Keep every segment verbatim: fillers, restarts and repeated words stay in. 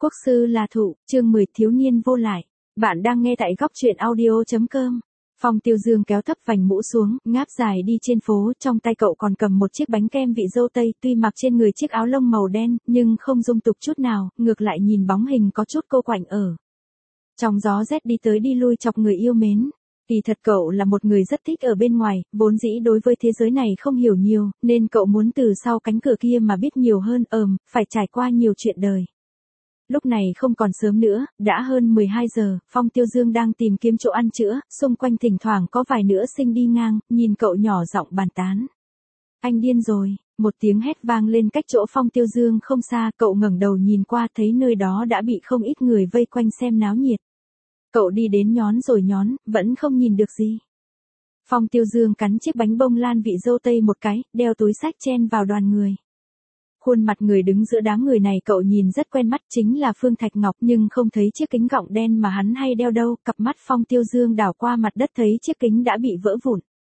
Quốc sư là thụ, chương mười thiếu niên vô lại. Bạn đang nghe tại góc truyện audio.com. Phong Tiêu Dương kéo thấp vành mũ xuống, ngáp dài đi trên phố, trong tay cậu còn cầm một chiếc bánh kem vị dâu tây, tuy mặc trên người chiếc áo lông màu đen, nhưng không dung tục chút nào, ngược lại nhìn bóng hình có chút cô quạnh ở. Trong gió rét đi tới đi lui chọc người yêu mến. Kỳ thật cậu là một người rất thích ở bên ngoài, vốn dĩ đối với thế giới này không hiểu nhiều, nên cậu muốn từ sau cánh cửa kia mà biết nhiều hơn, ờm, phải trải qua nhiều chuyện đời. Lúc này không còn sớm nữa, đã hơn mười hai giờ, Phong Tiêu Dương đang tìm kiếm chỗ ăn chữa, xung quanh thỉnh thoảng có vài nữ sinh đi ngang, nhìn cậu nhỏ giọng bàn tán. Anh điên rồi, một tiếng hét vang lên cách chỗ Phong Tiêu Dương không xa, cậu ngẩng đầu nhìn qua thấy nơi đó đã bị không ít người vây quanh xem náo nhiệt. Cậu đi đến nhón rồi nhón, vẫn không nhìn được gì. Phong Tiêu Dương cắn chiếc bánh bông lan vị dâu tây một cái, đeo túi xách chen vào đoàn người. Khuôn mặt người đứng giữa đám người này cậu nhìn rất quen mắt, chính là Phương Thạch Ngọc, nhưng không thấy chiếc kính gọng đen mà hắn hay đeo đâu. Cặp mắt Phong Tiêu Dương đảo qua mặt đất thấy chiếc kính đã bị vỡ vụn.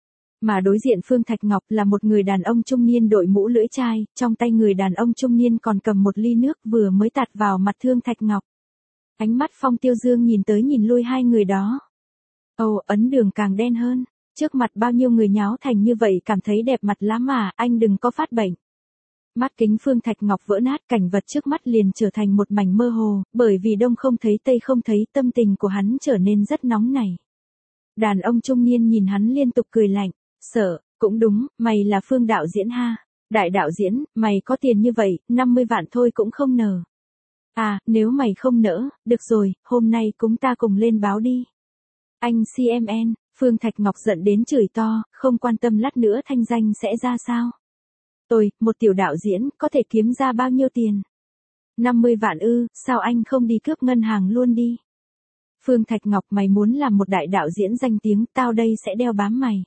Mà đối diện Phương Thạch Ngọc là một người đàn ông trung niên đội mũ lưỡi chai, trong tay người đàn ông trung niên còn cầm một ly nước vừa mới tạt vào mặt Thương Thạch Ngọc. Ánh mắt Phong Tiêu Dương nhìn tới nhìn lui hai người đó. Ồ, ấn đường càng đen hơn. Trước mặt bao nhiêu người nháo thành như vậy cảm thấy đẹp mặt lắm mà, anh đừng có phát bệnh. Mắt kính Phương Thạch Ngọc vỡ nát, cảnh vật trước mắt liền trở thành một mảnh mơ hồ, bởi vì đông không thấy tây không thấy, tâm tình của hắn trở nên rất nóng nảy. Đàn ông trung niên nhìn hắn liên tục cười lạnh, sợ, cũng đúng, mày là Phương đạo diễn ha. Đại đạo diễn, mày có tiền như vậy, năm mươi vạn thôi cũng không nở. À, nếu mày không nỡ, được rồi, hôm nay chúng ta cùng lên báo đi. Anh xê em en, Phương Thạch Ngọc giận đến chửi to, không quan tâm lát nữa thanh danh sẽ ra sao. Tôi, một tiểu đạo diễn, có thể kiếm ra bao nhiêu tiền? năm mươi vạn ư, sao anh không đi cướp ngân hàng luôn đi? Phương Thạch Ngọc, mày muốn làm một đại đạo diễn danh tiếng, tao đây sẽ đeo bám mày.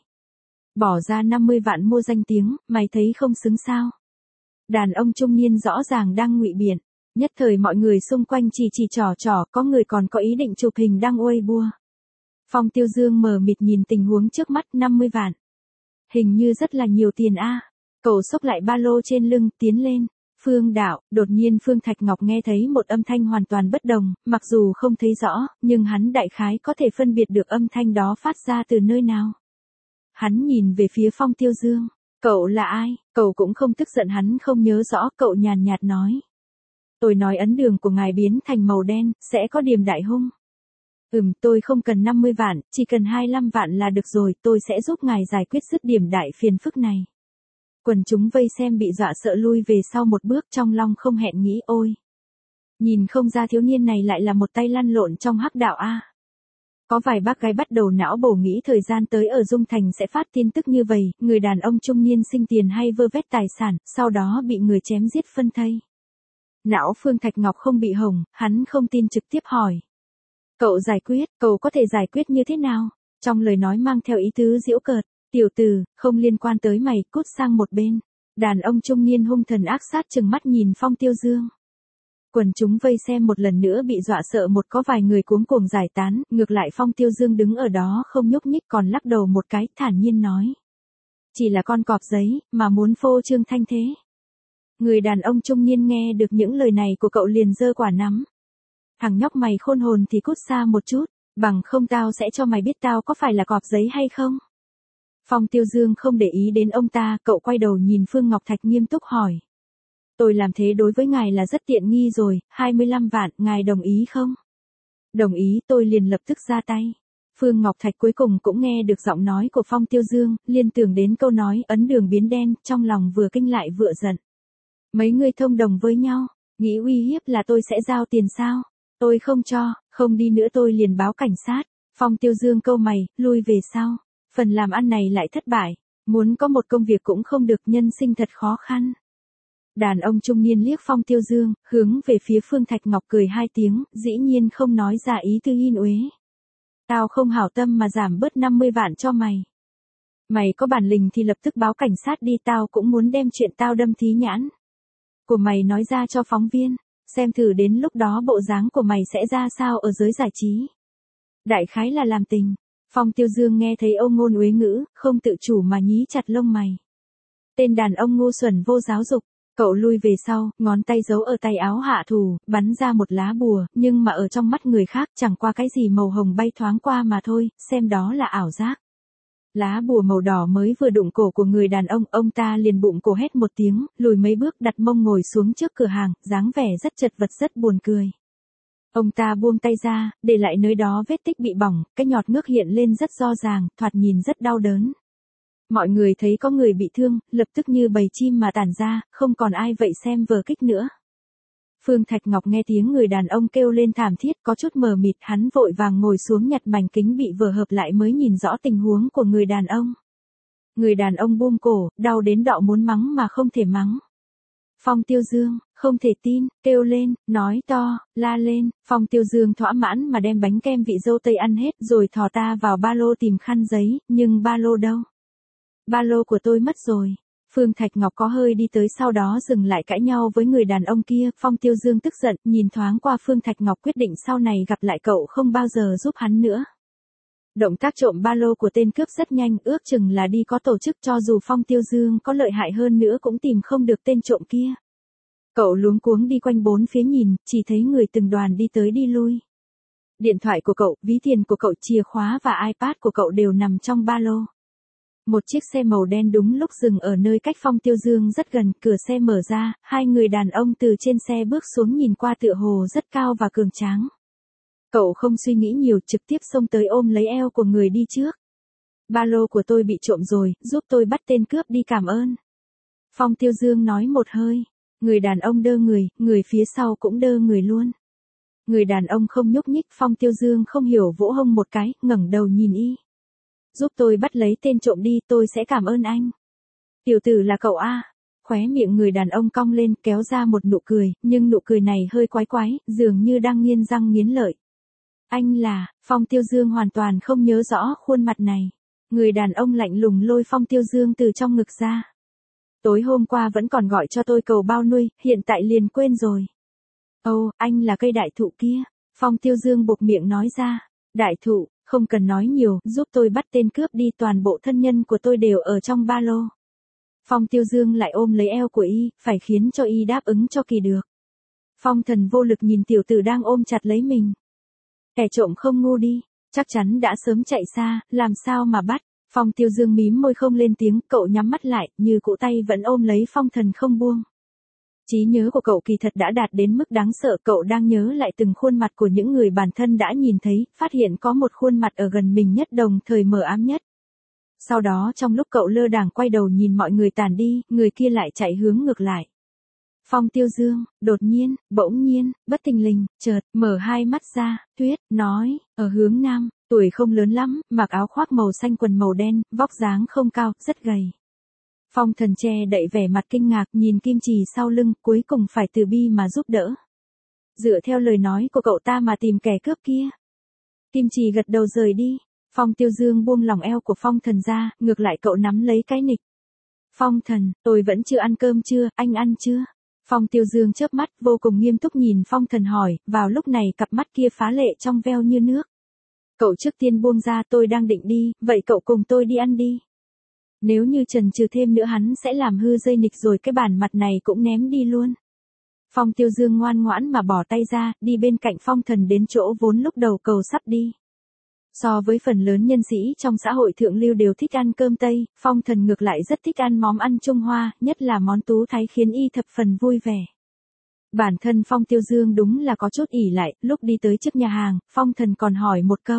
Bỏ ra năm mươi vạn mua danh tiếng, mày thấy không xứng sao? Đàn ông trung niên rõ ràng đang ngụy biện. Nhất thời mọi người xung quanh chỉ chỉ trò trò, có người còn có ý định chụp hình đăng Weibo. Phong Tiêu Dương mờ mịt nhìn tình huống trước mắt, năm mươi vạn. Hình như rất là nhiều tiền a. Cậu xốc lại ba lô trên lưng, tiến lên. Phương đạo, đột nhiên Phương Thạch Ngọc nghe thấy một âm thanh hoàn toàn bất đồng, mặc dù không thấy rõ, nhưng hắn đại khái có thể phân biệt được âm thanh đó phát ra từ nơi nào. Hắn nhìn về phía Phong Tiêu Dương. Cậu là ai? Cậu cũng không tức giận, hắn không nhớ rõ, cậu nhàn nhạt nói. Tôi nói ấn đường của ngài biến thành màu đen, sẽ có điểm đại hung. Ừm, tôi không cần năm mươi vạn, chỉ cần hai mươi lăm vạn là được rồi, tôi sẽ giúp ngài giải quyết dứt điểm đại phiền phức này. Quần chúng vây xem bị dọa sợ lui về sau một bước, trong lòng không hẹn nghĩ ôi. Nhìn không ra thiếu niên này lại là một tay lăn lộn trong hắc đạo a. Có vài bác gái bắt đầu não bổ nghĩ thời gian tới ở Dung Thành sẽ phát tin tức như vậy, người đàn ông trung niên sinh tiền hay vơ vét tài sản, sau đó bị người chém giết phân thây. Não Phương Thạch Ngọc không bị hỏng, hắn không tin trực tiếp hỏi. Cậu giải quyết, cậu có thể giải quyết như thế nào? Trong lời nói mang theo ý tứ giễu cợt, tiểu tử, không liên quan tới mày, cút sang một bên. Đàn ông trung niên hung thần ác sát trừng mắt nhìn Phong Tiêu Dương. Quần chúng vây xem một lần nữa bị dọa sợ, một có vài người cuống cuồng giải tán, ngược lại Phong Tiêu Dương đứng ở đó không nhúc nhích, còn lắc đầu một cái, thản nhiên nói. Chỉ là con cọp giấy, mà muốn phô trương thanh thế. Người đàn ông trung niên nghe được những lời này của cậu liền giơ quả nắm. Thằng nhóc mày khôn hồn thì cút xa một chút, bằng không tao sẽ cho mày biết tao có phải là cọp giấy hay không. Phong Tiêu Dương không để ý đến ông ta, cậu quay đầu nhìn Phương Ngọc Thạch nghiêm túc hỏi. Tôi làm thế đối với ngài là rất tiện nghi rồi, hai mươi lăm vạn, ngài đồng ý không? Đồng ý, tôi liền lập tức ra tay. Phương Ngọc Thạch cuối cùng cũng nghe được giọng nói của Phong Tiêu Dương, liên tưởng đến câu nói ấn đường biến đen, trong lòng vừa kinh lại vừa giận. Mấy người thông đồng với nhau, nghĩ uy hiếp là tôi sẽ giao tiền sao? Tôi không cho, không đi nữa tôi liền báo cảnh sát. Phong Tiêu Dương câu mày, lui về sau. Phần làm ăn này lại thất bại, muốn có một công việc cũng không được, nhân sinh thật khó khăn. Đàn ông trung niên liếc Phong Tiêu Dương, hướng về phía Phương Thạch Ngọc cười hai tiếng, dĩ nhiên không nói ra ý tư hin uế. Tao không hảo tâm mà giảm bớt năm mươi vạn cho mày. Mày có bản lĩnh thì lập tức báo cảnh sát đi, tao cũng muốn đem chuyện tao đâm thí nhãn của mày nói ra cho phóng viên, xem thử đến lúc đó bộ dáng của mày sẽ ra sao ở giới giải trí. Đại khái là làm tình. Phong Tiêu Dương nghe thấy ông ngôn uế ngữ, không tự chủ mà nhí chặt lông mày. Tên đàn ông ngu xuẩn vô giáo dục, Cậu lui về sau, ngón tay giấu ở tay áo hạ thủ, bắn ra một lá bùa, nhưng mà ở trong mắt người khác chẳng qua cái gì màu hồng bay thoáng qua mà thôi, xem đó là ảo giác. Lá bùa màu đỏ mới vừa đụng cổ của người đàn ông, ông ta liền bụng cổ hét một tiếng, lùi mấy bước đặt mông ngồi xuống trước cửa hàng, dáng vẻ rất chật vật rất buồn cười. Ông ta buông tay ra, để lại nơi đó vết tích bị bỏng, cái nhọt nước hiện lên rất rõ ràng, thoạt nhìn rất đau đớn. Mọi người thấy có người bị thương, lập tức như bầy chim mà tản ra, không còn ai vậy xem vở kịch nữa. Phương Thạch Ngọc nghe tiếng người đàn ông kêu lên thảm thiết, có chút mờ mịt, hắn vội vàng ngồi xuống nhặt mảnh kính bị vỡ hợp lại mới nhìn rõ tình huống của người đàn ông. Người đàn ông buông cổ, đau đến đọ muốn mắng mà không thể mắng. Phong Tiêu Dương, không thể tin, kêu lên, nói to, la lên, Phong Tiêu Dương thỏa mãn mà đem bánh kem vị dâu tây ăn hết rồi thò ta vào ba lô tìm khăn giấy, nhưng ba lô đâu? Ba lô của tôi mất rồi. Phương Thạch Ngọc có hơi đi tới sau đó dừng lại cãi nhau với người đàn ông kia, Phong Tiêu Dương tức giận, nhìn thoáng qua Phương Thạch Ngọc quyết định sau này gặp lại cậu không bao giờ giúp hắn nữa. Động tác trộm ba lô của tên cướp rất nhanh, ước chừng là đi có tổ chức, cho dù Phong Tiêu Dương có lợi hại hơn nữa cũng tìm không được tên trộm kia. Cậu luống cuống đi quanh bốn phía nhìn, chỉ thấy người từng đoàn đi tới đi lui. Điện thoại của cậu, ví tiền của cậu, chìa khóa và iPad của cậu đều nằm trong ba lô. Một chiếc xe màu đen đúng lúc dừng ở nơi cách Phong Tiêu Dương rất gần, cửa xe mở ra, hai người đàn ông từ trên xe bước xuống nhìn qua tựa hồ rất cao và cường tráng. Cậu không suy nghĩ nhiều, trực tiếp xông tới ôm lấy eo của người đi trước. Ba lô của tôi bị trộm rồi, giúp tôi bắt tên cướp đi, cảm ơn. Phong Tiêu Dương nói một hơi. Người đàn ông đơ người, người phía sau cũng đơ người luôn. Người đàn ông không nhúc nhích, Phong Tiêu Dương không hiểu vỗ hông một cái, ngẩng đầu nhìn y. Giúp tôi bắt lấy tên trộm đi, tôi sẽ cảm ơn anh. Tiểu tử là cậu a? Khóe miệng người đàn ông cong lên, kéo ra một nụ cười, nhưng nụ cười này hơi quái quái, dường như đang nghiến răng nghiến lợi. Anh là, Phong Tiêu Dương hoàn toàn không nhớ rõ khuôn mặt này. Người đàn ông lạnh lùng lôi Phong Tiêu Dương từ trong ngực ra. Tối hôm qua vẫn còn gọi cho tôi cầu bao nuôi, hiện tại liền quên rồi. Ồ, anh là cây đại thụ kia. Phong Tiêu Dương buộc miệng nói ra. Đại thụ, không cần nói nhiều, giúp tôi bắt tên cướp đi, toàn bộ thân nhân của tôi đều ở trong ba lô. Phong Tiêu Dương lại ôm lấy eo của y, phải khiến cho y đáp ứng cho kỳ được. Phong Thần vô lực nhìn tiểu tử đang ôm chặt lấy mình. Kẻ trộm không ngu đi, chắc chắn đã sớm chạy xa, làm sao mà bắt. Phong Tiêu Dương mím môi không lên tiếng, cậu nhắm mắt lại, như cụ tay vẫn ôm lấy Phong Thần không buông. Trí nhớ của cậu kỳ thật đã đạt đến mức đáng sợ, cậu đang nhớ lại từng khuôn mặt của những người bản thân đã nhìn thấy, phát hiện có một khuôn mặt ở gần mình nhất đồng thời mờ ám nhất. Sau đó trong lúc cậu lơ đãng quay đầu nhìn mọi người tàn đi, người kia lại chạy hướng ngược lại. Phong Tiêu Dương, đột nhiên, bỗng nhiên, bất thình lình, chợt, mở hai mắt ra, Tuyết, nói, ở hướng nam, tuổi không lớn lắm, mặc áo khoác màu xanh quần màu đen, vóc dáng không cao, rất gầy. Phong Thần che đậy vẻ mặt kinh ngạc, nhìn kim chì sau lưng, cuối cùng phải từ bi mà giúp đỡ. Dựa theo lời nói của cậu ta mà tìm kẻ cướp kia. Kim chì gật đầu rời đi. Phong Tiêu Dương buông lòng eo của Phong Thần ra, ngược lại cậu nắm lấy cái nịch. Phong Thần, tôi vẫn chưa ăn cơm chưa, anh ăn chưa? Phong Tiêu Dương chớp mắt, vô cùng nghiêm túc nhìn Phong Thần hỏi, vào lúc này cặp mắt kia phá lệ trong veo như nước. Cậu trước tiên buông ra, tôi đang định đi, vậy cậu cùng tôi đi ăn đi. Nếu như chần chừ thêm nữa hắn sẽ làm hư dây nịch rồi cái bản mặt này cũng ném đi luôn. Phong Tiêu Dương ngoan ngoãn mà bỏ tay ra, đi bên cạnh Phong Thần đến chỗ vốn lúc đầu cầu sắp đi. So với phần lớn nhân sĩ trong xã hội thượng lưu đều thích ăn cơm Tây, Phong Thần ngược lại rất thích ăn món ăn Trung Hoa, nhất là món tú thái khiến y thập phần vui vẻ. Bản thân Phong Tiêu Dương đúng là có chút ỉ lại, lúc đi tới trước nhà hàng, Phong Thần còn hỏi một câu.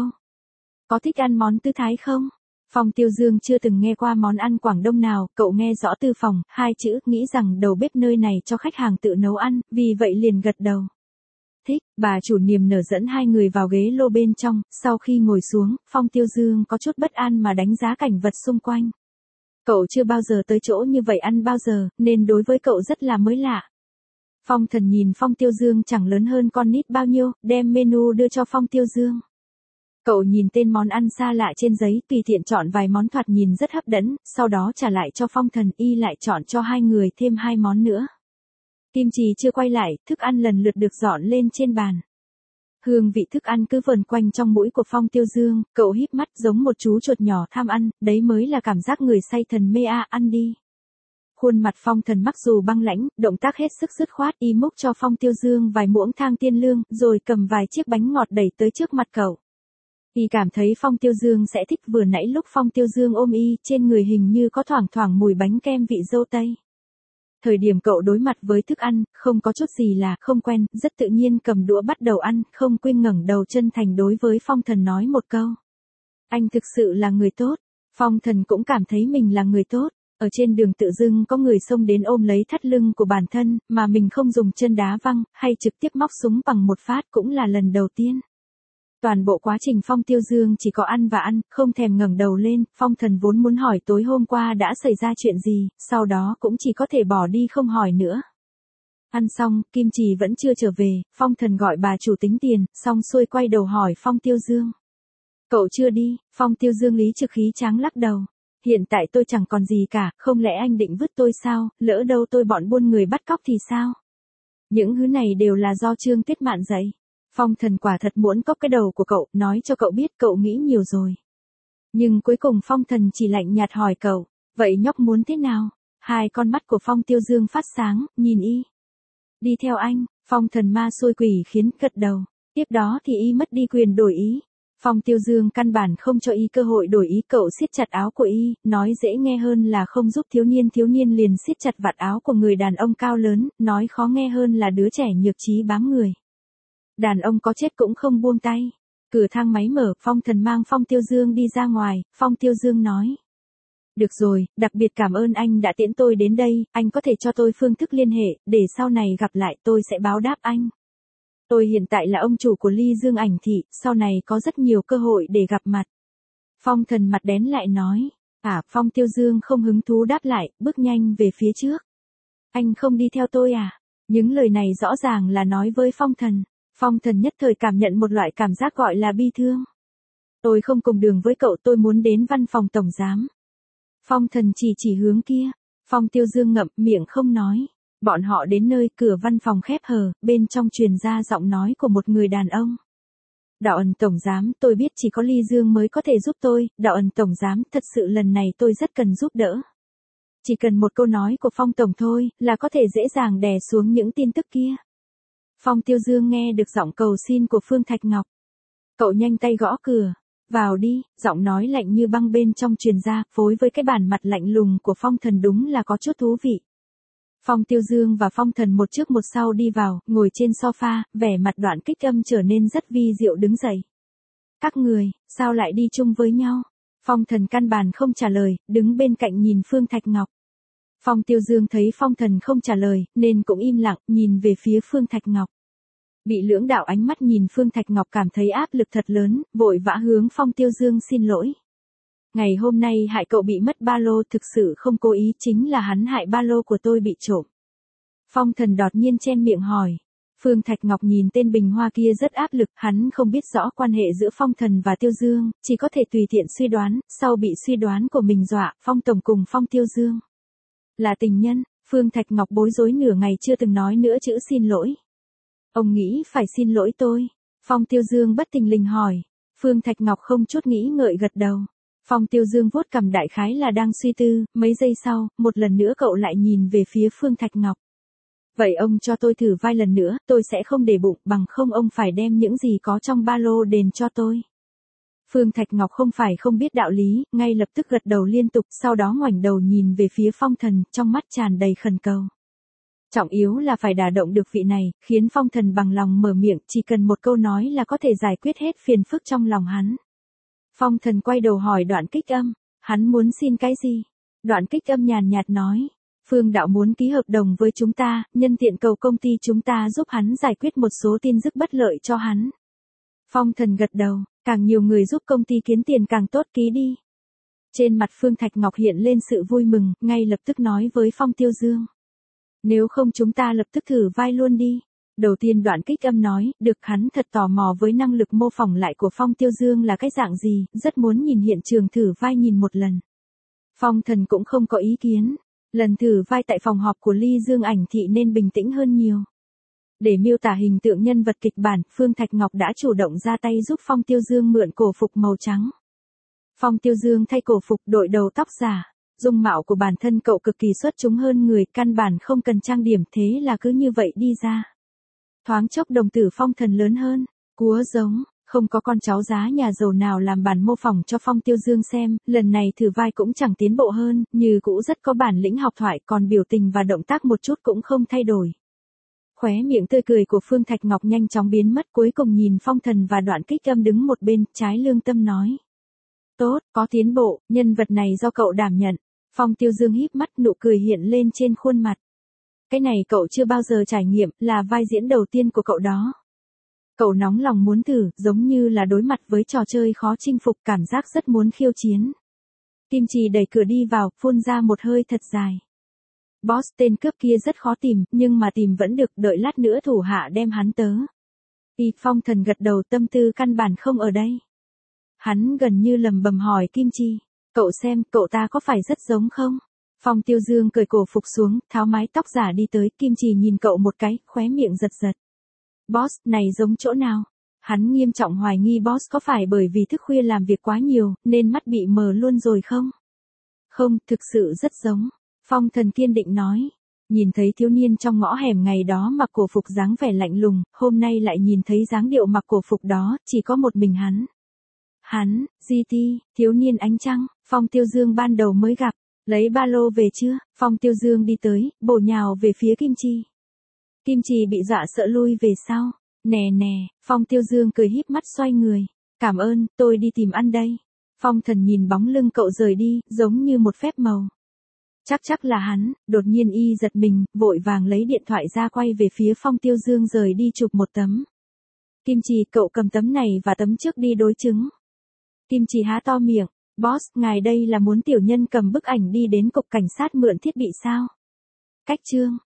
Có thích ăn món tư thái không? Phong Tiêu Dương chưa từng nghe qua món ăn Quảng Đông nào, cậu nghe rõ tư phòng, hai chữ, nghĩ rằng đầu bếp nơi này cho khách hàng tự nấu ăn, vì vậy liền gật đầu. Thích, bà chủ niềm nở dẫn hai người vào ghế lô bên trong, sau khi ngồi xuống, Phong Tiêu Dương có chút bất an mà đánh giá cảnh vật xung quanh. Cậu chưa bao giờ tới chỗ như vậy ăn bao giờ, nên đối với cậu rất là mới lạ. Phong Thần nhìn Phong Tiêu Dương chẳng lớn hơn con nít bao nhiêu, đem menu đưa cho Phong Tiêu Dương. Cậu nhìn tên món ăn xa lạ trên giấy, tùy tiện chọn vài món thoạt nhìn rất hấp dẫn, sau đó trả lại cho Phong Thần, y lại chọn cho hai người thêm hai món nữa. Kim Trì chưa quay lại, thức ăn lần lượt được dọn lên trên bàn. Hương vị thức ăn cứ vờn quanh trong mũi của Phong Tiêu Dương, cậu híp mắt giống một chú chuột nhỏ tham ăn, đấy mới là cảm giác người say thần mê a, ăn đi. Khuôn mặt Phong Thần mặc dù băng lãnh, động tác hết sức dứt khoát, y múc cho Phong Tiêu Dương vài muỗng thang tiên lương, rồi cầm vài chiếc bánh ngọt đẩy tới trước mặt cậu. Y cảm thấy Phong Tiêu Dương sẽ thích, vừa nãy lúc Phong Tiêu Dương ôm y, trên người hình như có thoảng thoảng mùi bánh kem vị dâu tây. Thời điểm cậu đối mặt với thức ăn, không có chút gì là không quen, rất tự nhiên cầm đũa bắt đầu ăn, không quên ngẩng đầu chân thành đối với Phong Thần nói một câu. Anh thực sự là người tốt. Phong Thần cũng cảm thấy mình là người tốt. Ở trên đường tự dưng có người xông đến ôm lấy thắt lưng của bản thân, mà mình không dùng chân đá văng, hay trực tiếp móc súng bằng một phát cũng là lần đầu tiên. Toàn bộ quá trình Phong Tiêu Dương chỉ có ăn và ăn, không thèm ngẩng đầu lên. Phong Thần vốn muốn hỏi tối hôm qua đã xảy ra chuyện gì, sau đó cũng chỉ có thể bỏ đi không hỏi nữa. Ăn xong, Kim Trì vẫn chưa trở về, Phong Thần gọi bà chủ tính tiền, xong xuôi quay đầu hỏi Phong Tiêu Dương. Cậu chưa đi? Phong Tiêu Dương lý trực khí tráng lắc đầu. Hiện tại tôi chẳng còn gì cả, không lẽ anh định vứt tôi sao, lỡ đâu tôi bọn buôn người bắt cóc thì sao? Những thứ này đều là do Trương Tuyết Mạn dạy. Phong Thần quả thật muốn cóc cái đầu của cậu, nói cho cậu biết cậu nghĩ nhiều rồi. Nhưng cuối cùng Phong Thần chỉ lạnh nhạt hỏi cậu, vậy nhóc muốn thế nào? Hai con mắt của Phong Tiêu Dương phát sáng, nhìn y. Đi theo anh. Phong Thần ma xôi quỷ khiến gật đầu. Tiếp đó thì y mất đi quyền đổi ý. Phong Tiêu Dương căn bản không cho y cơ hội đổi ý, cậu siết chặt áo của y, nói dễ nghe hơn là không giúp thiếu niên, thiếu niên liền siết chặt vạt áo của người đàn ông cao lớn, nói khó nghe hơn là đứa trẻ nhược trí bám người. Đàn ông có chết cũng không buông tay. Cửa thang máy mở, Phong Thần mang Phong Tiêu Dương đi ra ngoài, Phong Tiêu Dương nói. Được rồi, đặc biệt cảm ơn anh đã tiễn tôi đến đây, anh có thể cho tôi phương thức liên hệ, để sau này gặp lại tôi sẽ báo đáp anh. Tôi hiện tại là ông chủ của Ly Dương Ảnh Thị, sau này có rất nhiều cơ hội để gặp mặt. Phong Thần mặt đén lại nói. À, Phong Tiêu Dương không hứng thú đáp lại, bước nhanh về phía trước. Anh không đi theo tôi à? Những lời này rõ ràng là nói với Phong Thần. Phong Thần nhất thời cảm nhận một loại cảm giác gọi là bi thương. Tôi không cùng đường với cậu, tôi muốn đến văn phòng tổng giám. Phong Thần chỉ chỉ hướng kia. Phong Tiêu Dương ngậm miệng không nói. Bọn họ đến nơi, cửa văn phòng khép hờ, bên trong truyền ra giọng nói của một người đàn ông. Đạo ẩn tổng giám, tôi biết chỉ có Ly Dương mới có thể giúp tôi, đạo ẩn tổng giám, thật sự lần này tôi rất cần giúp đỡ. Chỉ cần một câu nói của Phong tổng thôi, là có thể dễ dàng đè xuống những tin tức kia. Phong Tiêu Dương nghe được giọng cầu xin của Phương Thạch Ngọc. Cậu nhanh tay gõ cửa. Vào đi, giọng nói lạnh như băng bên trong truyền ra, phối với cái bản mặt lạnh lùng của Phong Thần đúng là có chút thú vị. Phong Tiêu Dương và Phong Thần một trước một sau đi vào, ngồi trên sofa, vẻ mặt Đoạn Kích Âm trở nên rất vi diệu đứng dậy. Các người, sao lại đi chung với nhau? Phong Thần căn bản không trả lời, đứng bên cạnh nhìn Phương Thạch Ngọc. Phong Tiêu Dương thấy Phong Thần không trả lời, nên cũng im lặng, nhìn về phía Phương Thạch Ngọc. Bị lưỡng đạo ánh mắt nhìn Phương Thạch Ngọc cảm thấy áp lực thật lớn, vội vã hướng Phong Tiêu Dương xin lỗi. Ngày hôm nay hại cậu bị mất ba lô, thực sự không cố ý, chính là hắn hại ba lô của tôi bị trộm. Phong Thần đột nhiên chen miệng hỏi. Phương Thạch Ngọc nhìn tên bình hoa kia rất áp lực, hắn không biết rõ quan hệ giữa Phong Thần và Tiêu Dương, chỉ có thể tùy tiện suy đoán, sau bị suy đoán của mình dọa, Phong Tổng cùng Phong Tiêu Dương là tình nhân. Phương Thạch Ngọc bối rối nửa ngày chưa từng nói nữa chữ xin lỗi. Ông nghĩ phải xin lỗi tôi? Phong Tiêu Dương bất thình lình hỏi. Phương Thạch Ngọc không chút nghĩ ngợi gật đầu. Phong Tiêu Dương vuốt cằm đại khái là đang suy tư, mấy giây sau, một lần nữa cậu lại nhìn về phía Phương Thạch Ngọc. Vậy ông cho tôi thử vai lần nữa, tôi sẽ không để bụng, bằng không ông phải đem những gì có trong ba lô đền cho tôi. Phương Thạch Ngọc không phải không biết đạo lý, ngay lập tức gật đầu liên tục, sau đó ngoảnh đầu nhìn về phía Phong Thần, trong mắt tràn đầy khẩn cầu. Trọng yếu là phải đả động được vị này, khiến Phong Thần bằng lòng mở miệng, chỉ cần một câu nói là có thể giải quyết hết phiền phức trong lòng hắn. Phong Thần quay đầu hỏi Đoạn Kích Âm, hắn muốn xin cái gì? Đoạn Kích Âm nhàn nhạt nói, Phương đạo muốn ký hợp đồng với chúng ta, nhân tiện cầu công ty chúng ta giúp hắn giải quyết một số tin tức bất lợi cho hắn. Phong Thần gật đầu, càng nhiều người giúp công ty kiếm tiền càng tốt, ký đi. Trên mặt Phương Thạch Ngọc hiện lên sự vui mừng, ngay lập tức nói với Phong Tiêu Dương. Nếu không chúng ta lập tức thử vai luôn đi. Đầu tiên Đoạn Kích Âm nói, được, hắn thật tò mò với năng lực mô phỏng lại của Phong Tiêu Dương là cái dạng gì, rất muốn nhìn hiện trường thử vai nhìn một lần. Phong Thần cũng không có ý kiến. Lần thử vai tại phòng họp của Ly Dương Ảnh Thị nên bình tĩnh hơn nhiều. Để miêu tả hình tượng nhân vật kịch bản, Phương Thạch Ngọc đã chủ động ra tay giúp Phong Tiêu Dương mượn cổ phục màu trắng. Phong Tiêu Dương thay cổ phục, đội đầu tóc giả. Dung mạo của bản thân cậu cực kỳ xuất chúng hơn người, căn bản không cần trang điểm, thế là cứ như vậy đi ra. Thoáng chốc đồng tử Phong Thần lớn hơn, cúa giống, không có con cháu giá nhà giàu nào làm bản mô phỏng cho Phong Tiêu Dương xem, lần này thử vai cũng chẳng tiến bộ hơn, như cũ rất có bản lĩnh học thoại, còn biểu tình và động tác một chút cũng không thay đổi. Khóe miệng tươi cười của Phương Thạch Ngọc nhanh chóng biến mất, cuối cùng nhìn Phong Thần và Đoạn Kích Âm đứng một bên, trái lương tâm nói. Tốt, có tiến bộ, nhân vật này do cậu đảm nhận. Phong Tiêu Dương híp mắt, nụ cười hiện lên trên khuôn mặt. Cái này cậu chưa bao giờ trải nghiệm, là vai diễn đầu tiên của cậu đó. Cậu nóng lòng muốn thử, giống như là đối mặt với trò chơi khó chinh phục, cảm giác rất muốn khiêu chiến. Kim Trì đẩy cửa đi vào, phun ra một hơi thật dài. Boss, tên cướp kia rất khó tìm, nhưng mà tìm vẫn được, đợi lát nữa thủ hạ đem hắn tớ. Y Phong Thần gật đầu, tâm tư căn bản không ở đây. Hắn gần như lầm bầm hỏi Kim Chi, cậu xem, cậu ta có phải rất giống không? Phong Tiêu Dương cởi cổ phục xuống, tháo mái tóc giả đi tới, Kim Chi nhìn cậu một cái, khóe miệng giật giật. Boss, này giống chỗ nào? Hắn nghiêm trọng hoài nghi boss có phải bởi vì thức khuya làm việc quá nhiều, nên mắt bị mờ luôn rồi không? Không, thực sự rất giống. Phong Thần kiên định nói. Nhìn thấy thiếu niên trong ngõ hẻm ngày đó mặc cổ phục dáng vẻ lạnh lùng, hôm nay lại nhìn thấy dáng điệu mặc cổ phục đó, chỉ có một mình hắn. Hắn, giê tê, thiếu niên ánh trăng, Phong Tiêu Dương ban đầu mới gặp, lấy ba lô về chưa? Phong Tiêu Dương đi tới, bổ nhào về phía Kim Chi. Kim Chi bị dọa sợ lui về sau. Nè nè, Phong Tiêu Dương cười híp mắt xoay người. Cảm ơn, tôi đi tìm ăn đây. Phong Thần nhìn bóng lưng cậu rời đi, giống như một phép màu. Chắc chắc là hắn, đột nhiên y giật mình, vội vàng lấy điện thoại ra quay về phía Phong Tiêu Dương rời đi chụp một tấm. Kim Chi, cậu cầm tấm này và tấm trước đi đối chứng. Kim Chi há to miệng, boss, ngài đây là muốn tiểu nhân cầm bức ảnh đi đến cục cảnh sát mượn thiết bị sao? Cách chương.